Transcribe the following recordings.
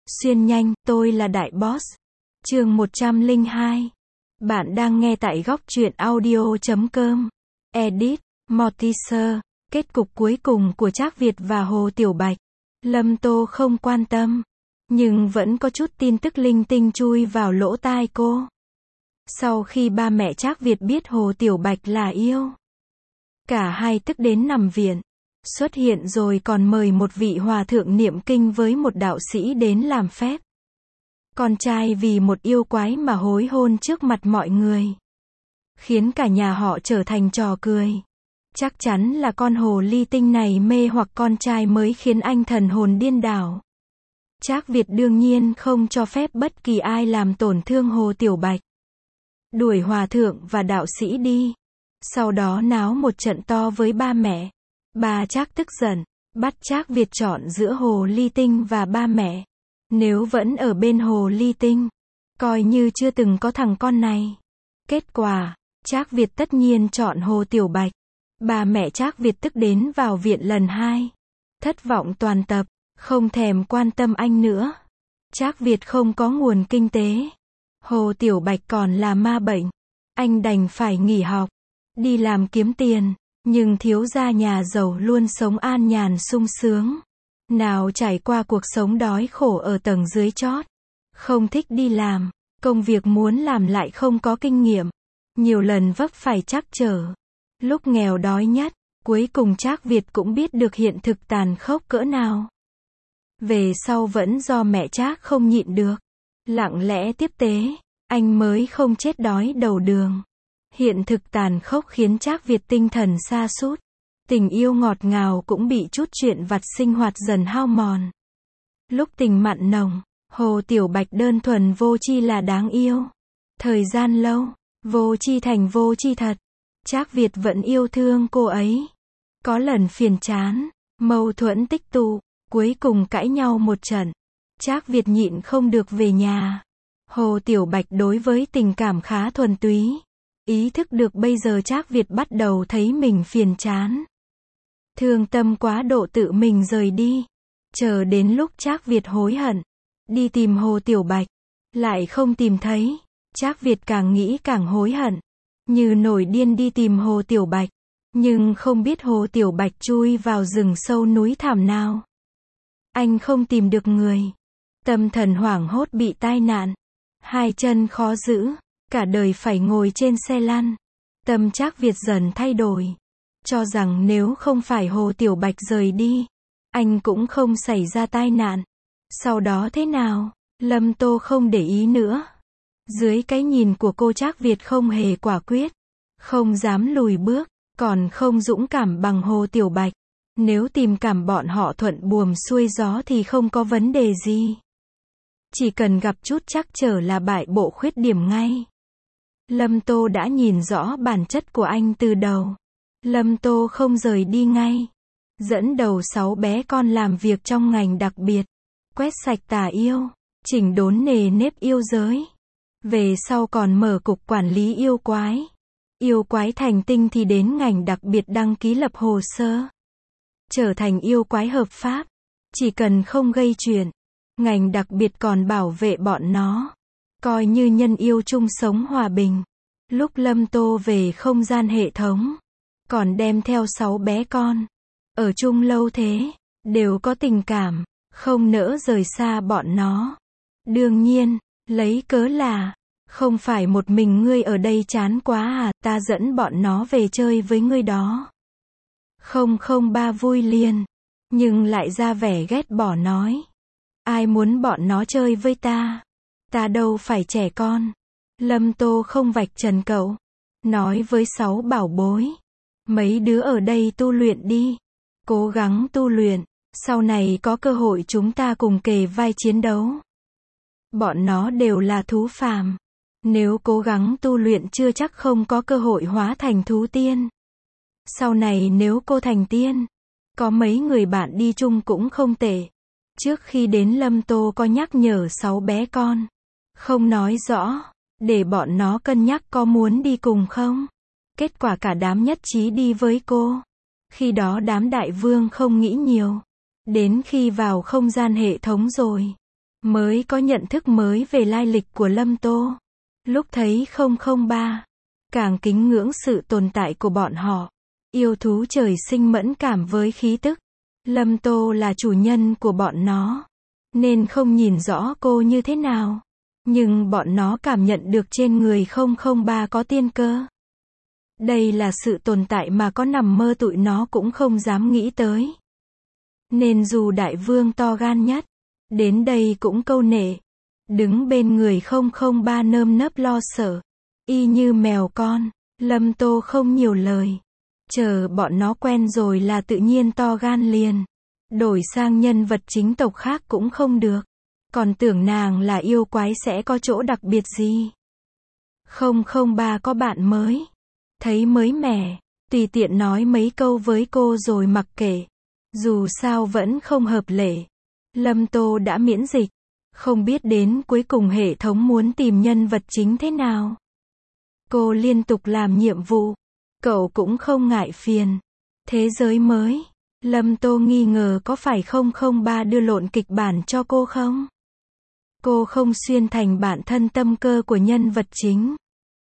Xuyên nhanh, tôi là Đại Boss. Chương 102. Bạn đang nghe tại góc truyện audio.com. Edit, Mortimer. Kết cục cuối cùng của Trác Việt và Hồ Tiểu Bạch. Lâm Tô không quan tâm, nhưng vẫn có chút tin tức linh tinh chui vào lỗ tai cô. Sau khi ba mẹ Trác Việt biết Hồ Tiểu Bạch là yêu, cả hai tức đến nằm viện. Xuất hiện rồi còn mời một vị hòa thượng niệm kinh với một đạo sĩ đến làm phép. Con trai vì một yêu quái mà hối hôn trước mặt mọi người, khiến cả nhà họ trở thành trò cười. Chắc chắn là con hồ ly tinh này mê hoặc con trai mới khiến anh thần hồn điên đảo. Trác Việt đương nhiên không cho phép bất kỳ ai làm tổn thương Hồ Tiểu Bạch. Đuổi hòa thượng và đạo sĩ đi. Sau đó náo một trận to với ba mẹ. Bà Trác tức giận, bắt Trác Việt chọn giữa hồ ly tinh và ba mẹ. Nếu vẫn ở bên hồ ly tinh, coi như chưa từng có thằng con này. Kết quả, Trác Việt tất nhiên chọn Hồ Tiểu Bạch. Bà mẹ Trác Việt tức đến vào viện lần 2. Thất vọng toàn tập, không thèm quan tâm anh nữa. Trác Việt không có nguồn kinh tế. Hồ Tiểu Bạch còn là ma bệnh. Anh đành phải nghỉ học, đi làm kiếm tiền. Nhưng thiếu gia nhà giàu luôn sống an nhàn sung sướng. Nào trải qua cuộc sống đói khổ ở tầng dưới chót. Không thích đi làm, công việc muốn làm lại không có kinh nghiệm. Nhiều lần vấp phải trắc trở. Lúc nghèo đói nhất, cuối cùng Trác Việt cũng biết được hiện thực tàn khốc cỡ nào. Về sau vẫn do mẹ Trác không nhịn được, lặng lẽ tiếp tế, anh mới không chết đói đầu đường. Hiện thực tàn khốc khiến Trác Việt tinh thần sa sút. Tình yêu ngọt ngào cũng bị chút chuyện vặt sinh hoạt dần hao mòn. Lúc tình mặn nồng, Hồ Tiểu Bạch đơn thuần vô tri là đáng yêu. Thời gian lâu, vô tri thành vô tri thật. Trác Việt vẫn yêu thương cô ấy. Có lần phiền chán, mâu thuẫn tích tụ, cuối cùng cãi nhau một trận. Trác Việt nhịn không được về nhà. Hồ Tiểu Bạch đối với tình cảm khá thuần túy. Ý thức được bây giờ Trác Việt bắt đầu thấy mình phiền chán. Thương tâm quá độ tự mình rời đi. Chờ đến lúc Trác Việt hối hận, đi tìm Hồ Tiểu Bạch, lại không tìm thấy. Trác Việt càng nghĩ càng hối hận. Như nổi điên đi tìm Hồ Tiểu Bạch. Nhưng không biết Hồ Tiểu Bạch chui vào rừng sâu núi thẳm nào. Anh không tìm được người. Tâm thần hoảng hốt bị tai nạn. Hai chân khó giữ. Cả đời phải ngồi trên xe lăn. Tâm Trác Việt dần thay đổi. Cho rằng nếu không phải Hồ Tiểu Bạch rời đi, anh cũng không xảy ra tai nạn. Sau đó thế nào? Lâm Tô không để ý nữa. Dưới cái nhìn của cô Trác Việt không hề quả quyết. Không dám lùi bước. Còn không dũng cảm bằng Hồ Tiểu Bạch. Nếu tìm cảm bọn họ thuận buồm xuôi gió thì không có vấn đề gì. Chỉ cần gặp chút trắc trở là bại bộ khuyết điểm ngay. Lâm Tô đã nhìn rõ bản chất của anh từ đầu. Lâm Tô không rời đi ngay. Dẫn đầu 6 bé con làm việc trong ngành đặc biệt. Quét sạch tà yêu. Chỉnh đốn nề nếp yêu giới. Về sau còn mở cục quản lý yêu quái. Yêu quái thành tinh thì đến ngành đặc biệt đăng ký lập hồ sơ. Trở thành yêu quái hợp pháp. Chỉ cần không gây chuyện. Ngành đặc biệt còn bảo vệ bọn nó. Coi như nhân yêu chung sống hòa bình. Lúc Lâm Tô về không gian hệ thống, còn đem theo 6 bé con. Ở chung lâu thế, đều có tình cảm, không nỡ rời xa bọn nó. Đương nhiên, lấy cớ là, không phải một mình ngươi ở đây chán quá à, ta dẫn bọn nó về chơi với ngươi đó. 003 vui liền, nhưng lại ra vẻ ghét bỏ nói. Ai muốn bọn nó chơi với ta? Ta đâu phải trẻ con. Lâm Tô không vạch trần cậu. Nói với 6 bảo bối. Mấy đứa ở đây tu luyện đi. Cố gắng tu luyện. Sau này có cơ hội chúng ta cùng kề vai chiến đấu. Bọn nó đều là thú phàm. Nếu cố gắng tu luyện chưa chắc không có cơ hội hóa thành thú tiên. Sau này nếu cô thành tiên, có mấy người bạn đi chung cũng không tệ. Trước khi đến Lâm Tô có nhắc nhở 6 bé con. Không nói rõ, để bọn nó cân nhắc có muốn đi cùng không. Kết quả cả đám nhất trí đi với cô. Khi đó đám đại vương không nghĩ nhiều. Đến khi vào không gian hệ thống rồi, mới có nhận thức mới về lai lịch của Lâm Tô. Lúc thấy 003, càng kính ngưỡng sự tồn tại của bọn họ. Yêu thú trời sinh mẫn cảm với khí tức. Lâm Tô là chủ nhân của bọn nó, nên không nhìn rõ cô như thế nào. Nhưng bọn nó cảm nhận được trên người 003 có tiên cơ. Đây là sự tồn tại mà có nằm mơ tụi nó cũng không dám nghĩ tới. Nên dù đại vương to gan nhất, đến đây cũng câu nệ. Đứng bên người 003 nơm nớp lo sợ. Y như mèo con, Lâm Tô không nhiều lời. Chờ bọn nó quen rồi là tự nhiên to gan liền. Đổi sang nhân vật chính tộc khác cũng không được. Còn tưởng nàng là yêu quái sẽ có chỗ đặc biệt gì. 003 có bạn mới. Thấy mới mẻ, tùy tiện nói mấy câu với cô rồi mặc kệ. Dù sao vẫn không hợp lệ. Lâm Tô đã miễn dịch. Không biết đến cuối cùng hệ thống muốn tìm nhân vật chính thế nào. Cô liên tục làm nhiệm vụ. Cậu cũng không ngại phiền. Thế giới mới. Lâm Tô nghi ngờ có phải 003 đưa lộn kịch bản cho cô không? Cô không xuyên thành bản thân tâm cơ của nhân vật chính.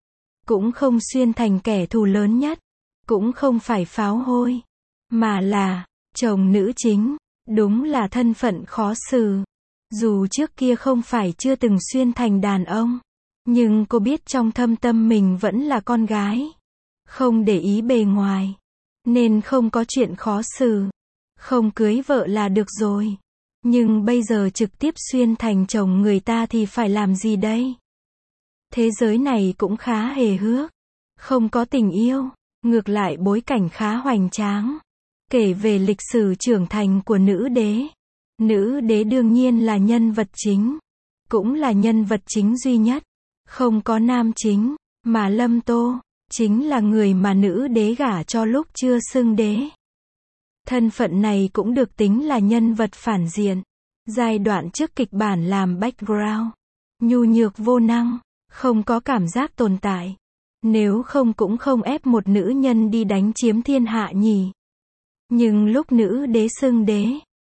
Cũng không xuyên thành kẻ thù lớn nhất. Cũng không phải pháo hôi. Mà là chồng nữ chính. Đúng là thân phận khó xử. Dù trước kia không phải chưa từng xuyên thành đàn ông. Nhưng cô biết trong thâm tâm mình vẫn là con gái. Không để ý bề ngoài. Nên không có chuyện khó xử. Không cưới vợ là được rồi. Nhưng bây giờ trực tiếp xuyên thành chồng người ta thì phải làm gì đây? Thế giới này cũng khá hề hước. Không có tình yêu. Ngược lại bối cảnh khá hoành tráng. Kể về lịch sử trưởng thành của nữ đế. Nữ đế đương nhiên là nhân vật chính. Cũng là nhân vật chính duy nhất. Không có nam chính. Mà Lâm Tô chính là người mà nữ đế gả cho lúc chưa xưng đế. Thân phận này cũng được tính là nhân vật phản diện. Giai đoạn trước kịch bản làm background. Nhu nhược vô năng. Không có cảm giác tồn tại. Nếu không cũng không ép một nữ nhân đi đánh chiếm thiên hạ nhỉ. Nhưng lúc nữ đế xưng đế,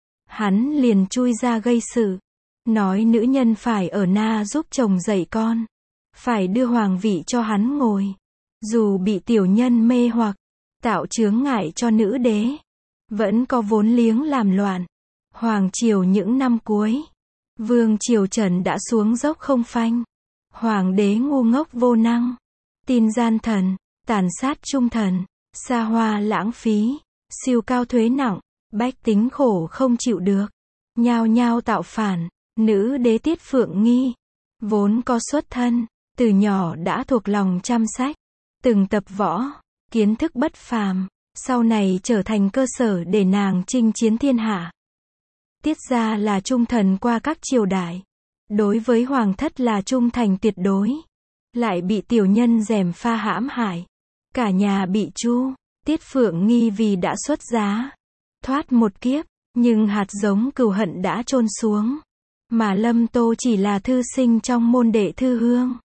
hắn liền chui ra gây sự. Nói nữ nhân phải ở na giúp chồng dạy con. Phải đưa hoàng vị cho hắn ngồi. Dù bị tiểu nhân mê hoặc, tạo chướng ngại cho nữ đế. Vẫn có vốn liếng làm loạn. Hoàng triều những năm cuối. Vương triều Trần đã xuống dốc không phanh. Hoàng đế ngu ngốc vô năng. Tin gian thần, tàn sát trung thần, xa hoa lãng phí, siêu cao thuế nặng, bách tính khổ không chịu được. Nhao nhao tạo phản, nữ đế Tiết Phượng Nghi. Vốn có xuất thân, từ nhỏ đã thuộc lòng trăm sách. Từng tập võ, kiến thức bất phàm. Sau này trở thành cơ sở để nàng chinh chiến thiên hạ. Tiết gia là trung thần qua các triều đại. Đối với hoàng thất là trung thành tuyệt đối. Lại bị tiểu nhân gièm pha hãm hại. Cả nhà bị chu. Tiết Phượng Nghi vì đã xuất giá. Thoát một kiếp. Nhưng hạt giống cừu hận đã chôn xuống. Mà Lâm Tô chỉ là thư sinh trong môn đệ thư hương.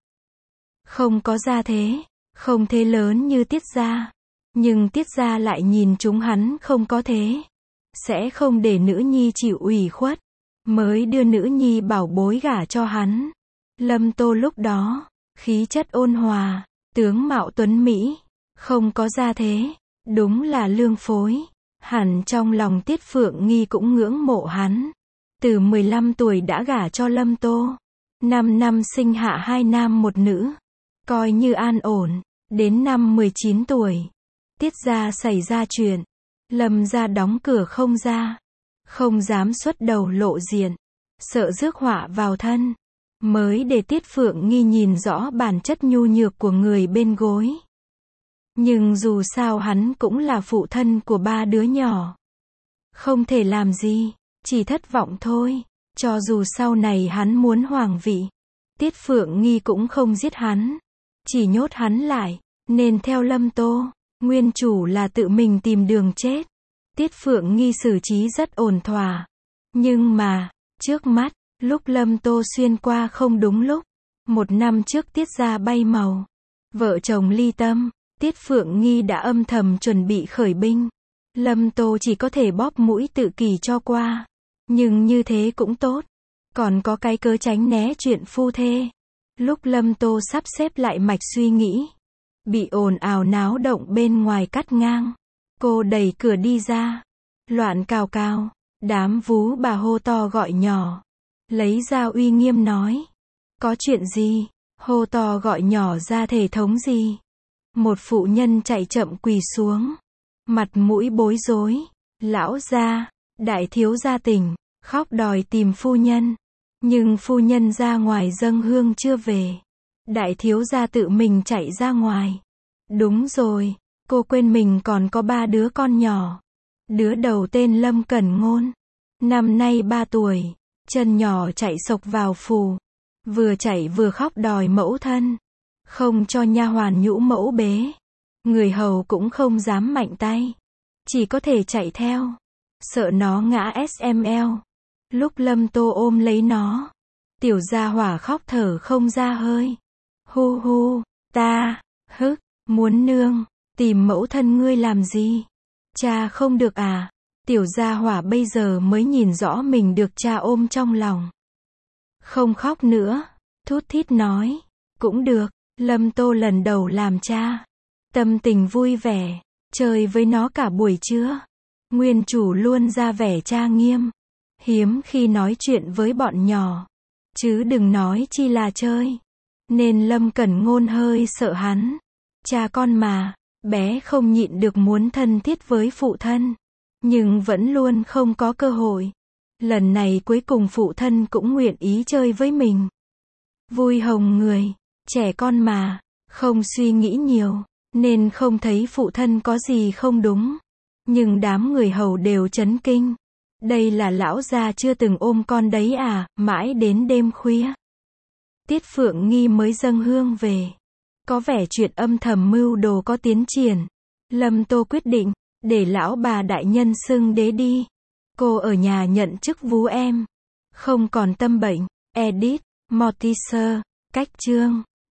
Không có gia thế. Không thế lớn như Tiết gia. Nhưng Tiết gia lại nhìn chúng hắn không có thế. Sẽ không để nữ nhi chịu ủy khuất. Mới đưa nữ nhi bảo bối gả cho hắn. Lâm Tô lúc đó, khí chất ôn hòa, tướng mạo tuấn Mỹ, không có gia thế. Đúng là lương phối. Hẳn trong lòng Tiết Phượng Nghi cũng ngưỡng mộ hắn. Từ 15 tuổi đã gả cho Lâm Tô. 5 năm sinh hạ 2 nam 1 nữ. Coi như an ổn. Đến năm 19 tuổi. Tiết gia xảy ra chuyện. Lâm gia đóng cửa không ra. Không dám xuất đầu lộ diện. Sợ rước họa vào thân. Mới để Tiết Phượng Nghi nhìn rõ bản chất nhu nhược của người bên gối. Nhưng dù sao hắn cũng là phụ thân của 3 đứa nhỏ. Không thể làm gì. Chỉ thất vọng thôi. Cho dù sau này hắn muốn hoàng vị. Tiết Phượng Nghi cũng không giết hắn. Chỉ nhốt hắn lại. Nên theo Lâm Tô. Nguyên chủ là tự mình tìm đường chết. Tiết Phượng Nghi xử trí rất ổn thỏa. Nhưng mà, trước mắt, lúc Lâm Tô xuyên qua không đúng lúc. 1 năm trước Tiết gia bay màu. Vợ chồng ly tâm. Tiết Phượng Nghi đã âm thầm chuẩn bị khởi binh. Lâm Tô chỉ có thể bóp mũi tự kỷ cho qua. Nhưng như thế cũng tốt. Còn có cái cớ tránh né chuyện phu thê. Lúc Lâm Tô sắp xếp lại mạch suy nghĩ, bị ồn ào náo động bên ngoài cắt ngang. Cô đẩy cửa đi ra. Loạn cào cào. Đám vú bà hô to gọi nhỏ. Lấy ra uy nghiêm nói. Có chuyện gì? Hô to gọi nhỏ ra thể thống gì? Một phụ nhân chạy chậm quỳ xuống. Mặt mũi bối rối. Lão gia, đại thiếu gia tỉnh, khóc đòi tìm phu nhân. Nhưng phu nhân ra ngoài dâng hương chưa về. Đại thiếu gia tự mình chạy ra ngoài. Đúng rồi, cô quên mình còn có 3 đứa con nhỏ. Đứa đầu tên Lâm Cẩn Ngôn. Năm nay 3 tuổi, chân nhỏ chạy sộc vào phù. Vừa chạy vừa khóc đòi mẫu thân. Không cho nha hoàn nhũ mẫu bế. Người hầu cũng không dám mạnh tay. Chỉ có thể chạy theo. Sợ nó ngã SML. Lúc Lâm Tô ôm lấy nó, tiểu gia hỏa khóc thở không ra hơi. Hu hu, ta, hức, muốn nương, tìm mẫu thân ngươi làm gì? Cha không được à? Tiểu gia hỏa bây giờ mới nhìn rõ mình được cha ôm trong lòng. Không khóc nữa, thút thít nói, cũng được, Lâm Tô lần đầu làm cha. Tâm tình vui vẻ, chơi với nó cả buổi trưa. Nguyên chủ luôn ra vẻ cha nghiêm. Hiếm khi nói chuyện với bọn nhỏ. Chứ đừng nói chi là chơi. Nên Lâm Cẩn Ngôn hơi sợ hắn. Cha con mà, bé không nhịn được muốn thân thiết với phụ thân. Nhưng vẫn luôn không có cơ hội. Lần này cuối cùng phụ thân cũng nguyện ý chơi với mình. Vui hồng người, trẻ con mà, không suy nghĩ nhiều, nên không thấy phụ thân có gì không đúng. Nhưng đám người hầu đều chấn kinh. Đây là lão gia chưa từng ôm con đấy à, mãi đến đêm khuya. Tiết Phượng Nghi mới dâng hương về. Có vẻ chuyện âm thầm mưu đồ có tiến triển. Lâm Tô quyết định, để lão bà đại nhân xưng đế đi. Cô ở nhà nhận chức vú em. Không còn tâm bệnh. Edit, Mortimer, cách chương.